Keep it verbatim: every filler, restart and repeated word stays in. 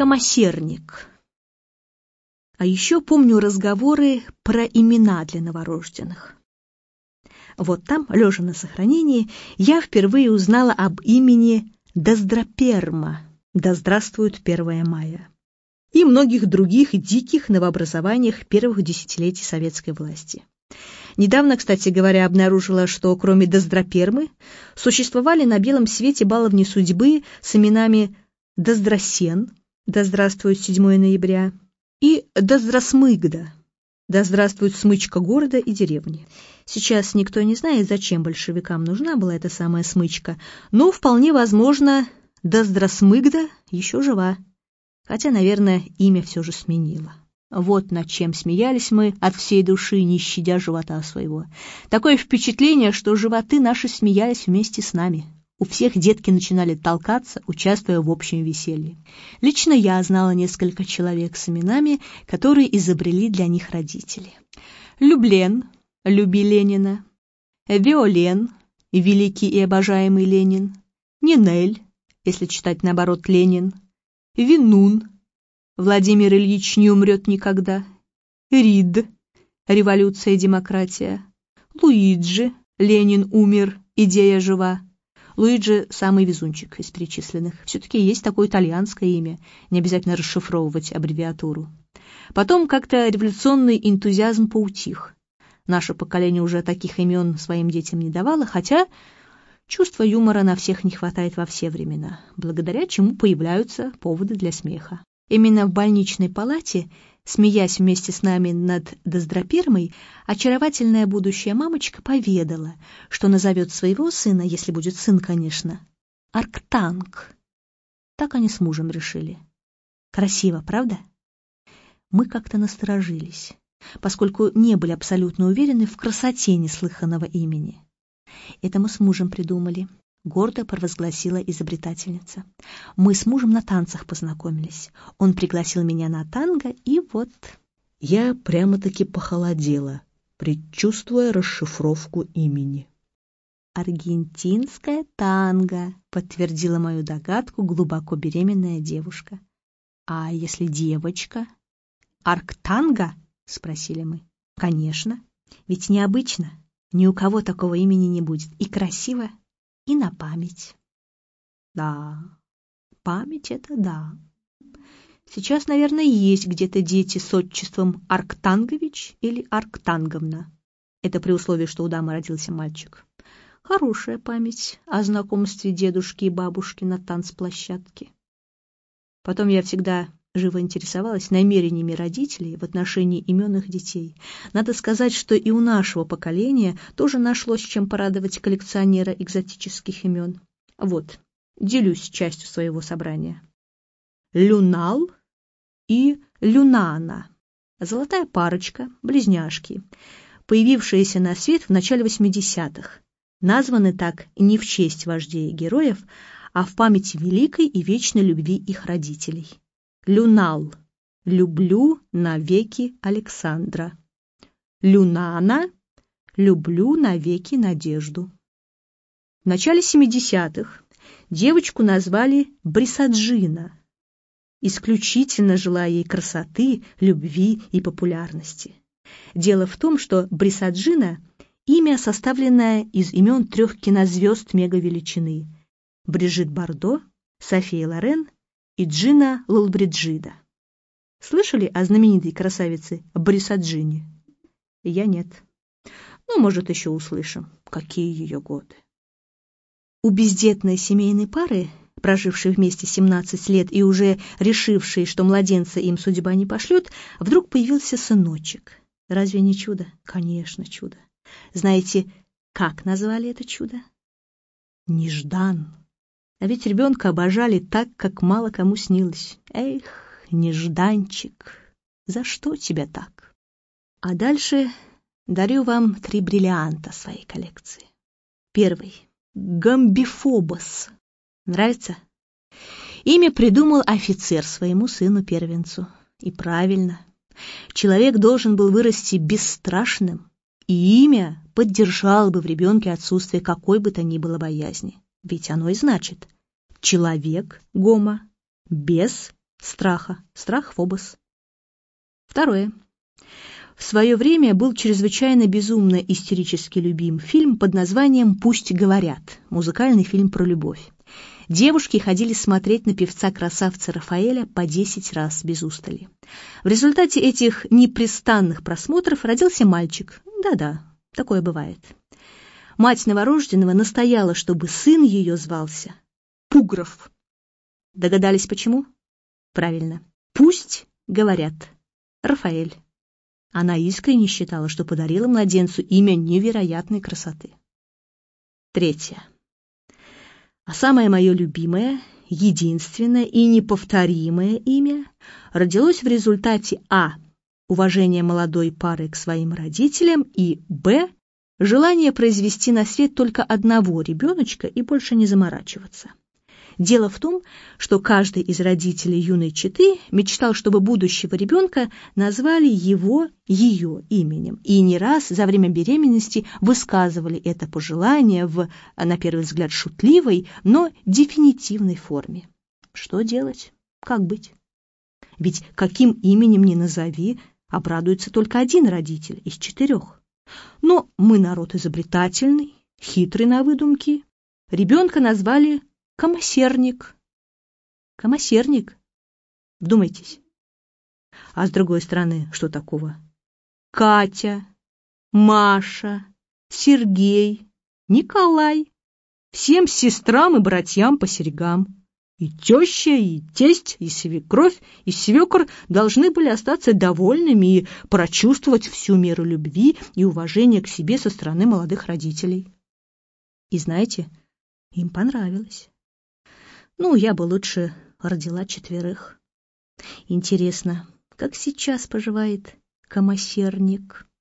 Камасерник. А еще помню разговоры про имена для новорожденных. Вот там, лежа на сохранении, я впервые узнала об имени Доздраперма, да здравствует первое мая, и многих других диких новообразованиях первых десятилетий советской власти. Недавно, кстати говоря, обнаружила, что кроме Доздрапермы существовали на белом свете баловни судьбы с именами Доздрасен, да здравствует седьмое ноября, и Доздрасмыгда, да здравствует смычка города и деревни. Сейчас никто не знает, зачем большевикам нужна была эта самая смычка, но вполне возможно, Доздрасмыгда еще жива, хотя, наверное, имя все же сменила. Вот над чем смеялись мы от всей души, не щадя живота своего. Такое впечатление, что животы наши смеялись вместе с нами. У всех детки начинали толкаться, участвуя в общем веселье. Лично я знала несколько человек с именами, которые изобрели для них родители. Люблен, люби Ленина, Виолен, великий и обожаемый Ленин, Нинель, если читать наоборот Ленин, Винун, Владимир Ильич не умрет никогда, Рид, революция и демократия, Луиджи, Ленин умер, идея жива. Луиджи – самый везунчик из перечисленных. Все-таки есть такое итальянское имя, не обязательно расшифровывать аббревиатуру. Потом как-то революционный энтузиазм поутих. Наше поколение уже таких имен своим детям не давало, хотя чувства юмора на всех не хватает во все времена, благодаря чему появляются поводы для смеха. Именно в больничной палате, смеясь вместе с нами над Доздрапермой, очаровательная будущая мамочка поведала, что назовет своего сына, если будет сын, конечно, Арктанг. Так они с мужем решили. Красиво, правда? Мы как-то насторожились, поскольку не были абсолютно уверены в красоте неслыханного имени. Это мы с мужем придумали, гордо провозгласила изобретательница. Мы с мужем на танцах познакомились. Он пригласил меня на танго, и вот... Я прямо-таки похолодела, предчувствуя расшифровку имени. «Аргентинское танго», — подтвердила мою догадку глубоко беременная девушка. «А если девочка?» «Арктанго?» — спросили мы. «Конечно, ведь необычно. Ни у кого такого имени не будет. И красиво, и на память». Да, память — это да. Сейчас, наверное, есть где-то дети с отчеством Арктангович или Арктанговна. Это при условии, что у дамы родился мальчик. Хорошая память о знакомстве дедушки и бабушки на танцплощадке. Потом я всегда живо интересовалась намерениями родителей в отношении имен их детей. Надо сказать, что и у нашего поколения тоже нашлось чем порадовать коллекционера экзотических имен. Вот, делюсь частью своего собрания. Люнал и Люнана. Золотая парочка, близняшки, появившиеся на свет в начале восьмидесятых. Названы так не в честь вождей и героев, а в память великой и вечной любви их родителей. Люнал — люблю навеки Александра. Люнана — люблю навеки Надежду. В начале семидесятых девочку назвали Брисаджина, исключительно желая ей красоты, любви и популярности. Дело в том, что Брисаджина — имя, составленное из имен трех кинозвезд мегавеличины — Брижит Бардо, София Лорен и Джина Лолбриджида. Слышали о знаменитой красавице Брисаджине? Я нет. Ну, может, еще услышим, какие ее годы. У бездетной семейной пары, прожившей вместе семнадцать лет и уже решившей, что младенца им судьба не пошлет, вдруг появился сыночек. Разве не чудо? Конечно, чудо. Знаете, как назвали это чудо? Неждан. А ведь ребенка обожали так, как мало кому снилось. Эх, Нежданчик, за что тебя так? А дальше дарю вам три бриллианта своей коллекции. Первый — Гамбифобос. Нравится? Имя придумал офицер своему сыну-первенцу. И правильно. Человек должен был вырасти бесстрашным, и имя поддержало бы в ребенке отсутствие какой бы то ни было боязни. Ведь оно и значит: человек — гомо, бес — страха. Страх, фобос. Второе. В свое время был чрезвычайно безумно истерически любим фильм под названием «Пусть говорят», музыкальный фильм про любовь. Девушки ходили смотреть на певца-красавца Рафаэля по десять раз без устали. В результате этих непрестанных просмотров родился мальчик. Да-да, такое бывает. Мать новорожденного настояла, чтобы сын ее звался Пугров. Догадались, почему? Правильно. Пусть говорят. Рафаэль. Она искренне считала, что подарила младенцу имя невероятной красоты. Третье. А самое мое любимое, единственное и неповторимое имя родилось в результате а. уважения молодой пары к своим родителям и б. желания произвести на свет только одного ребеночка и больше не заморачиваться. Дело в том, что каждый из родителей юной четы мечтал, чтобы будущего ребенка назвали его, ее именем, и не раз за время беременности высказывали это пожелание в, на первый взгляд, шутливой, но дефинитивной форме. Что делать? Как быть? Ведь каким именем ни назови, обрадуется только один родитель из четырех. Но мы народ изобретательный, хитрый на выдумки. Ребенка назвали Камасерник. Камасерник. Вдумайтесь. А с другой стороны, что такого? Катя, Маша, Сергей, Николай. Всем сестрам и братьям по серьгам. И теща, и тесть, и свекровь, и свекор должны были остаться довольными и прочувствовать всю меру любви и уважения к себе со стороны молодых родителей. И знаете, им понравилось. Ну, я бы лучше родила четверых. Интересно, как сейчас поживает Камасерник?